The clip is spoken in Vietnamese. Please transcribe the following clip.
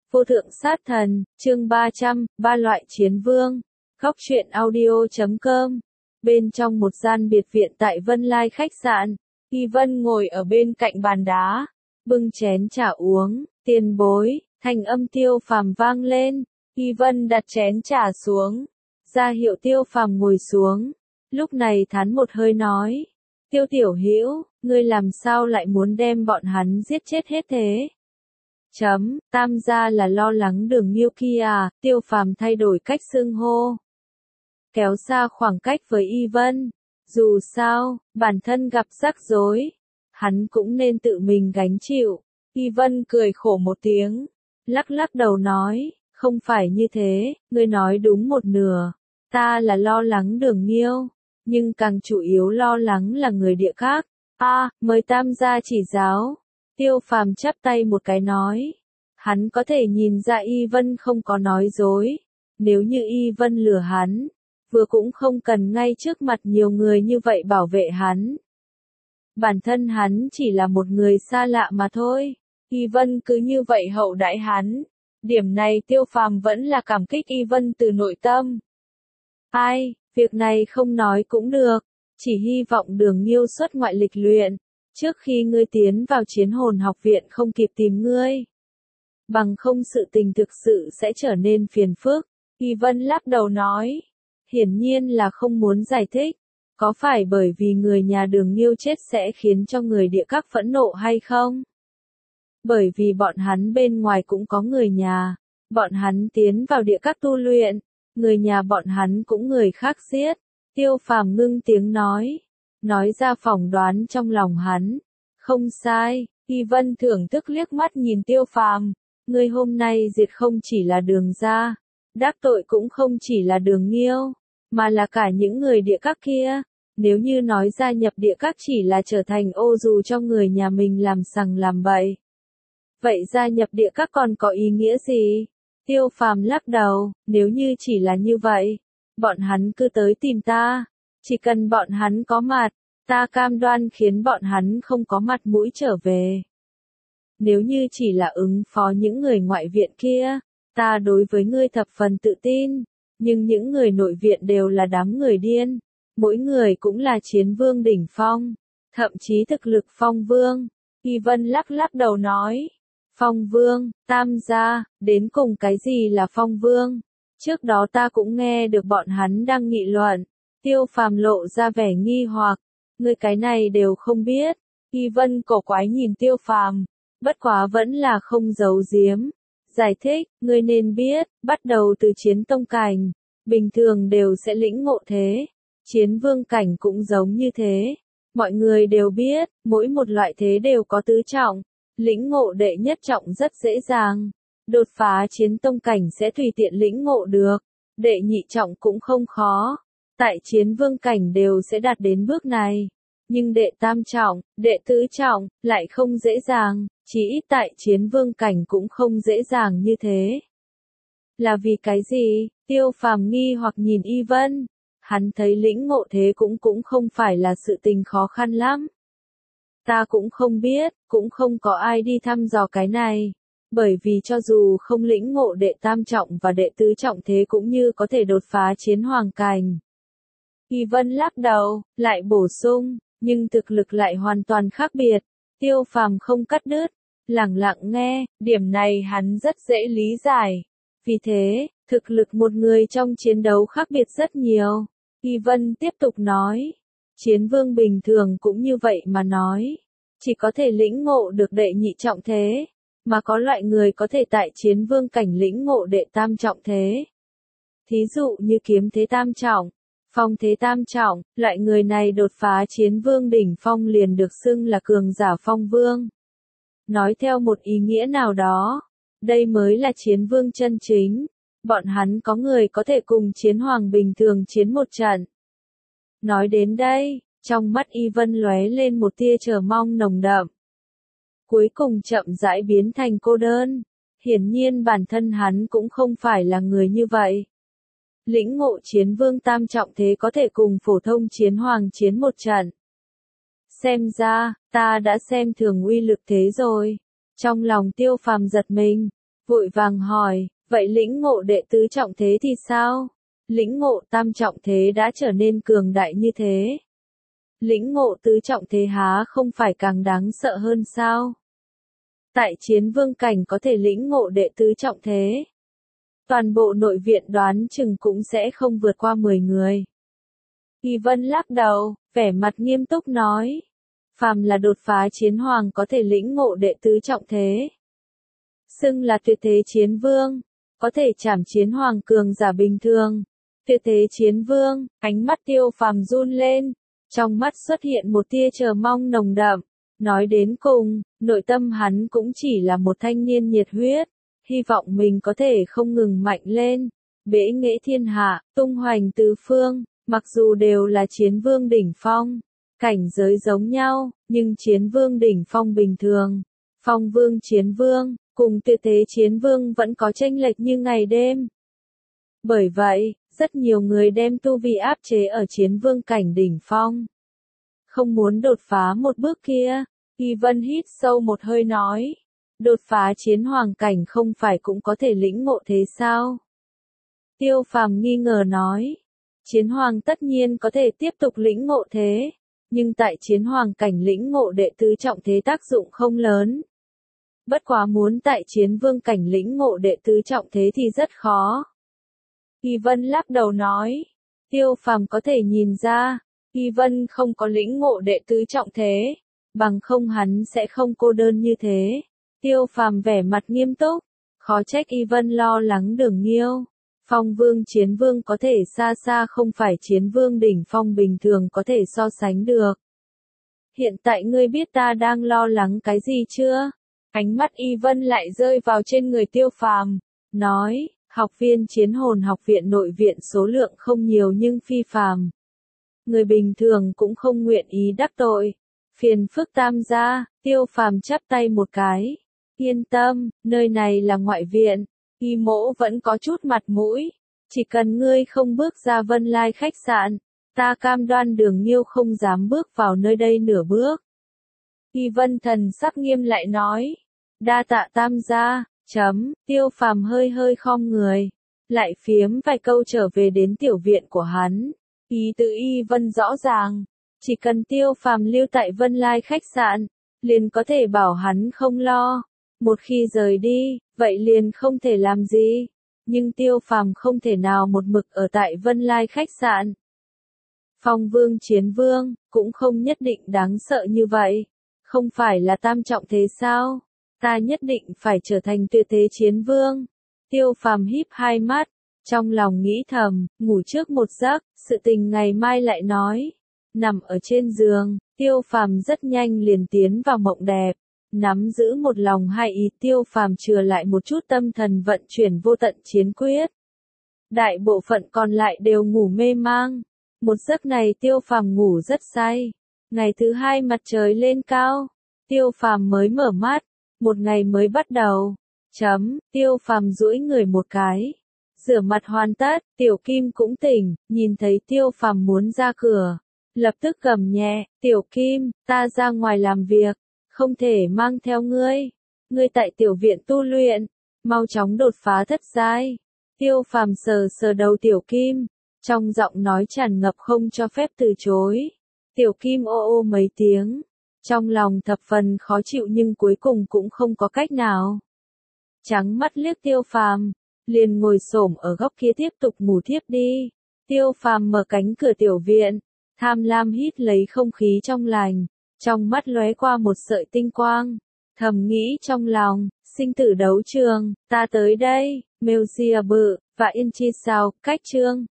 Vô thượng sát thần, chương 300, ba loại chiến vương. Góc truyện audio.com. Bên trong một gian biệt viện tại Vân Lai khách sạn, Y Vân ngồi ở bên cạnh bàn đá, bưng chén trà uống. Tiền bối, thanh âm Tiêu Phàm vang lên. Y Vân đặt chén trà xuống, ra hiệu Tiêu Phàm ngồi xuống. Lúc này thán một hơi nói: Tiêu tiểu hữu, ngươi làm sao lại muốn đem bọn hắn giết chết hết thế? Tam gia là lo lắng Đường Nghiêu kia à? Tiêu Phàm thay đổi cách xưng hô, kéo xa khoảng cách với Y Vân. Dù sao, bản thân gặp rắc rối, hắn cũng nên tự mình gánh chịu. Y Vân cười khổ một tiếng, lắc lắc đầu nói: không phải như thế, ngươi nói đúng một nửa. Ta là lo lắng Đường Nghiêu, nhưng càng chủ yếu lo lắng là người địa khác. Mời tam gia chỉ giáo. Tiêu Phàm chắp tay một cái nói. Hắn có thể nhìn ra Y Vân không có nói dối. Nếu như Y Vân lừa hắn, vừa cũng không cần ngay trước mặt nhiều người như vậy bảo vệ hắn. Bản thân hắn chỉ là một người xa lạ mà thôi. Y Vân cứ như vậy hậu đãi hắn. Điểm này Tiêu Phàm vẫn là cảm kích Y Vân từ nội tâm. Việc này không nói cũng được. Chỉ hy vọng Đường Nghiêu xuất ngoại lịch luyện, trước khi ngươi tiến vào Chiến Hồn học viện không kịp tìm ngươi. Bằng không sự tình thực sự sẽ trở nên phiền phức. Y Vân lắc đầu nói. Hiển nhiên là không muốn giải thích. Có phải bởi vì người nhà Đường Nghiêu chết sẽ khiến cho người địa các phẫn nộ hay không? Bởi vì bọn hắn bên ngoài cũng có người nhà. Bọn hắn tiến vào địa các tu luyện, người nhà bọn hắn cũng người khác giết. Tiêu Phàm ngưng tiếng nói ra phỏng đoán trong lòng hắn. Không sai. Y Vân thưởng thức liếc mắt nhìn Tiêu Phàm. Ngươi hôm nay diệt không chỉ là Đường gia, đắc tội cũng không chỉ là Đường Nghiêu, mà là cả những người địa các kia. Nếu như nói gia nhập địa các chỉ là trở thành ô dù cho người nhà mình làm sằng làm bậy, vậy gia nhập địa các còn có ý nghĩa gì? Tiêu Phàm lắc đầu. Nếu như chỉ là như vậy, bọn hắn cứ tới tìm ta. Chỉ cần bọn hắn có mặt, ta cam đoan khiến bọn hắn không có mặt mũi trở về. Nếu như chỉ là ứng phó những người ngoại viện kia, ta đối với ngươi thập phần tự tin. Nhưng những người nội viện đều là đám người điên. Mỗi người cũng là chiến vương đỉnh phong, thậm chí thực lực phong vương. Y Vân lắc lắc đầu nói. Phong vương, tam gia, đến cùng cái gì là phong vương? Trước đó ta cũng nghe được bọn hắn đang nghị luận. Tiêu Phàm lộ ra vẻ nghi hoặc. Ngươi cái này đều không biết. Y Vân cổ quái nhìn Tiêu Phàm, bất quá vẫn là không giấu giếm. Giải thích, ngươi nên biết, bắt đầu từ chiến tông cảnh, bình thường đều sẽ lĩnh ngộ thế. Chiến vương cảnh cũng giống như thế. Mọi người đều biết, mỗi một loại thế đều có tứ trọng. Lĩnh ngộ đệ nhất trọng rất dễ dàng. Đột phá chiến tông cảnh sẽ tùy tiện lĩnh ngộ được. Đệ nhị trọng cũng không khó. Tại chiến vương cảnh đều sẽ đạt đến bước này. Nhưng đệ tam trọng, đệ tứ trọng, lại không dễ dàng. Chỉ ít tại chiến vương cảnh cũng không dễ dàng như thế. Là vì cái gì? Tiêu Phàm nghi hoặc nhìn Y Vân. Hắn thấy lĩnh ngộ thế cũng không phải là sự tình khó khăn lắm. Ta cũng không biết, cũng không có ai đi thăm dò cái này. Bởi vì cho dù không lĩnh ngộ đệ tam trọng và đệ tứ trọng thế cũng như có thể đột phá chiến hoàng cảnh. Y Vân lắc đầu, lại bổ sung, nhưng thực lực lại hoàn toàn khác biệt. Tiêu Phàm không cắt đứt, lẳng lặng nghe, điểm này hắn rất dễ lý giải. Vì thế, thực lực một người trong chiến đấu khác biệt rất nhiều. Y Vân tiếp tục nói. Chiến vương bình thường cũng như vậy mà nói. Chỉ có thể lĩnh ngộ được đệ nhị trọng thế. Mà có loại người có thể tại chiến vương cảnh lĩnh ngộ đệ tam trọng thế. Thí dụ như kiếm thế tam trọng, phong thế tam trọng, loại người này đột phá chiến vương đỉnh phong liền được xưng là cường giả phong vương. Nói theo một ý nghĩa nào đó, đây mới là chiến vương chân chính. Bọn hắn có người có thể cùng chiến hoàng bình thường chiến một trận. Nói đến đây, trong mắt Y Vân lóe lên một tia chờ mong nồng đậm. Cuối cùng chậm rãi biến thành cô đơn. Hiển nhiên bản thân hắn cũng không phải là người như vậy. Lĩnh ngộ chiến vương tam trọng thế có thể cùng phổ thông chiến hoàng chiến một trận. Xem ra, ta đã xem thường uy lực thế rồi. Trong lòng Tiêu Phàm giật mình. vội vàng hỏi, vậy lĩnh ngộ đệ tứ trọng thế thì sao? Lĩnh ngộ tam trọng thế đã trở nên cường đại như thế. Lĩnh ngộ tứ trọng thế há không phải càng đáng sợ hơn sao? Tại chiến vương cảnh có thể lĩnh ngộ đệ tứ trọng thế. Toàn bộ nội viện đoán chừng cũng sẽ không vượt qua 10 người. Kỳ Vân lắc đầu, vẻ mặt nghiêm túc nói. Phàm là đột phá chiến hoàng có thể lĩnh ngộ đệ tứ trọng thế. Xưng là tuyệt thế chiến vương, có thể chảm chiến hoàng cường giả bình thường. Tuyệt thế chiến vương, ánh mắt Tiêu Phàm run lên, trong mắt xuất hiện một tia chờ mong nồng đậm. Nói đến cùng, nội tâm hắn cũng chỉ là một thanh niên nhiệt huyết, hy vọng mình có thể không ngừng mạnh lên, bẽ nghệ thiên hạ, tung hoành tứ phương, mặc dù đều là chiến vương đỉnh phong, cảnh giới giống nhau, nhưng chiến vương đỉnh phong bình thường, phong vương chiến vương, cùng tuyệt thế chiến vương vẫn có chênh lệch như ngày đêm. Bởi vậy, rất nhiều người đem tu vi áp chế ở chiến vương cảnh đỉnh phong. Không muốn đột phá một bước kia, Kỳ Vân hít sâu một hơi nói. Đột phá chiến hoàng cảnh không phải cũng có thể lĩnh ngộ thế sao? Tiêu Phàm nghi ngờ nói. Chiến hoàng tất nhiên có thể tiếp tục lĩnh ngộ thế, nhưng tại chiến hoàng cảnh lĩnh ngộ đệ tứ trọng thế tác dụng không lớn. Bất quá muốn tại chiến vương cảnh lĩnh ngộ đệ tứ trọng thế thì rất khó. Kỳ Vân lắc đầu nói. Tiêu Phàm có thể nhìn ra, Kỳ Vân không có lĩnh ngộ đệ tứ trọng thế, bằng không hắn sẽ không cô đơn như thế. Tiêu Phàm vẻ mặt nghiêm túc, khó trách Y Vân lo lắng Đường Nghiêu. Phong vương chiến vương có thể xa xa không phải chiến vương đỉnh phong bình thường có thể so sánh được. Hiện tại ngươi biết ta đang lo lắng cái gì chưa? Ánh mắt Y Vân lại rơi vào trên người Tiêu Phàm, nói, học viên chiến hồn học viện nội viện số lượng không nhiều nhưng phi phàm. Người bình thường cũng không nguyện ý đắc tội. Phiền phức Tam gia, Tiêu Phàm chắp tay một cái. Yên tâm, nơi này là ngoại viện, Y mỗ vẫn có chút mặt mũi. Chỉ cần ngươi không bước ra Vân Lai khách sạn, ta cam đoan Đường Nghiêu không dám bước vào nơi đây nửa bước. Y Vân thần sắc nghiêm lại nói. Đa tạ Tam gia, Tiêu Phàm hơi hơi khom người. Lại phiếm vài câu trở về đến tiểu viện của hắn. Ý tự Y Vân rõ ràng. Chỉ cần Tiêu Phàm lưu tại Vân Lai khách sạn, liền có thể bảo hắn không lo. Một khi rời đi, vậy liền không thể làm gì. Nhưng Tiêu Phàm không thể nào một mực ở tại Vân Lai khách sạn. Phong vương chiến vương, cũng không nhất định đáng sợ như vậy. Không phải là tam trọng thế sao? Ta nhất định phải trở thành tuyệt thế chiến vương. Tiêu Phàm híp hai mắt, trong lòng nghĩ thầm, ngủ trước một giấc, sự tình ngày mai lại nói. Nằm ở trên giường, Tiêu Phàm rất nhanh liền tiến vào mộng đẹp. Nắm giữ một lòng hai ý, Tiêu Phàm chừa lại một chút tâm thần vận chuyển vô tận chiến quyết. Đại bộ phận còn lại đều ngủ mê mang. Một giấc này Tiêu Phàm ngủ rất say. Ngày thứ hai mặt trời lên cao, Tiêu Phàm mới mở mắt, một ngày mới bắt đầu. Tiêu Phàm duỗi người một cái, rửa mặt hoàn tất, Tiểu Kim cũng tỉnh, nhìn thấy Tiêu Phàm muốn ra cửa, lập tức gầm nhẹ, Tiểu Kim, ta ra ngoài làm việc, không thể mang theo ngươi. Ngươi tại tiểu viện tu luyện, mau chóng đột phá thất giai. Tiêu Phàm sờ sờ đầu Tiểu Kim, trong giọng nói tràn ngập không cho phép từ chối. Tiểu Kim ô ô mấy tiếng, trong lòng thập phần khó chịu nhưng cuối cùng cũng không có cách nào. Trắng mắt liếc Tiêu Phàm, liền ngồi xổm ở góc kia tiếp tục ngủ thiếp đi. Tiêu Phàm mở cánh cửa tiểu viện, tham lam hít lấy không khí trong lành, trong mắt lóe qua một sợi tinh quang, thầm nghĩ trong lòng, sinh tử đấu trường, ta tới đây, Mêu Sia Bự, và Yên Chi Sao, cách chương.